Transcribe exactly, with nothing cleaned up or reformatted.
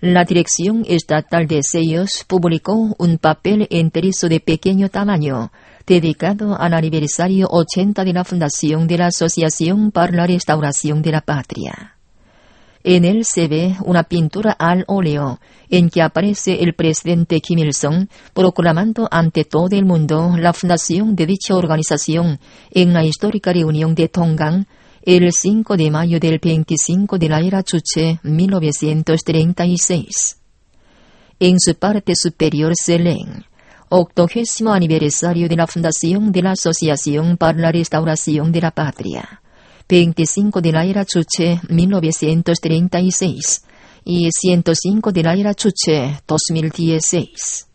La Dirección Estatal de Sellos publicó un papel enterizo de pequeño tamaño, dedicado al aniversario ochenta de la fundación de la Asociación para la Restauración de la Patria. En él se ve una pintura al óleo, en que aparece el presidente Kim Il-sung proclamando ante todo el mundo la fundación de dicha organización en la histórica reunión de Tongan, el cinco de mayo del veinticinco de la era Chuche, mil novecientos treinta y seis. En su parte superior se leen: octogésimo aniversario de la fundación de la Asociación para la Restauración de la Patria, veinticinco de la era Chuche, mil novecientos treinta y seis, y ciento cinco de la era Chuche, dos mil dieciséis.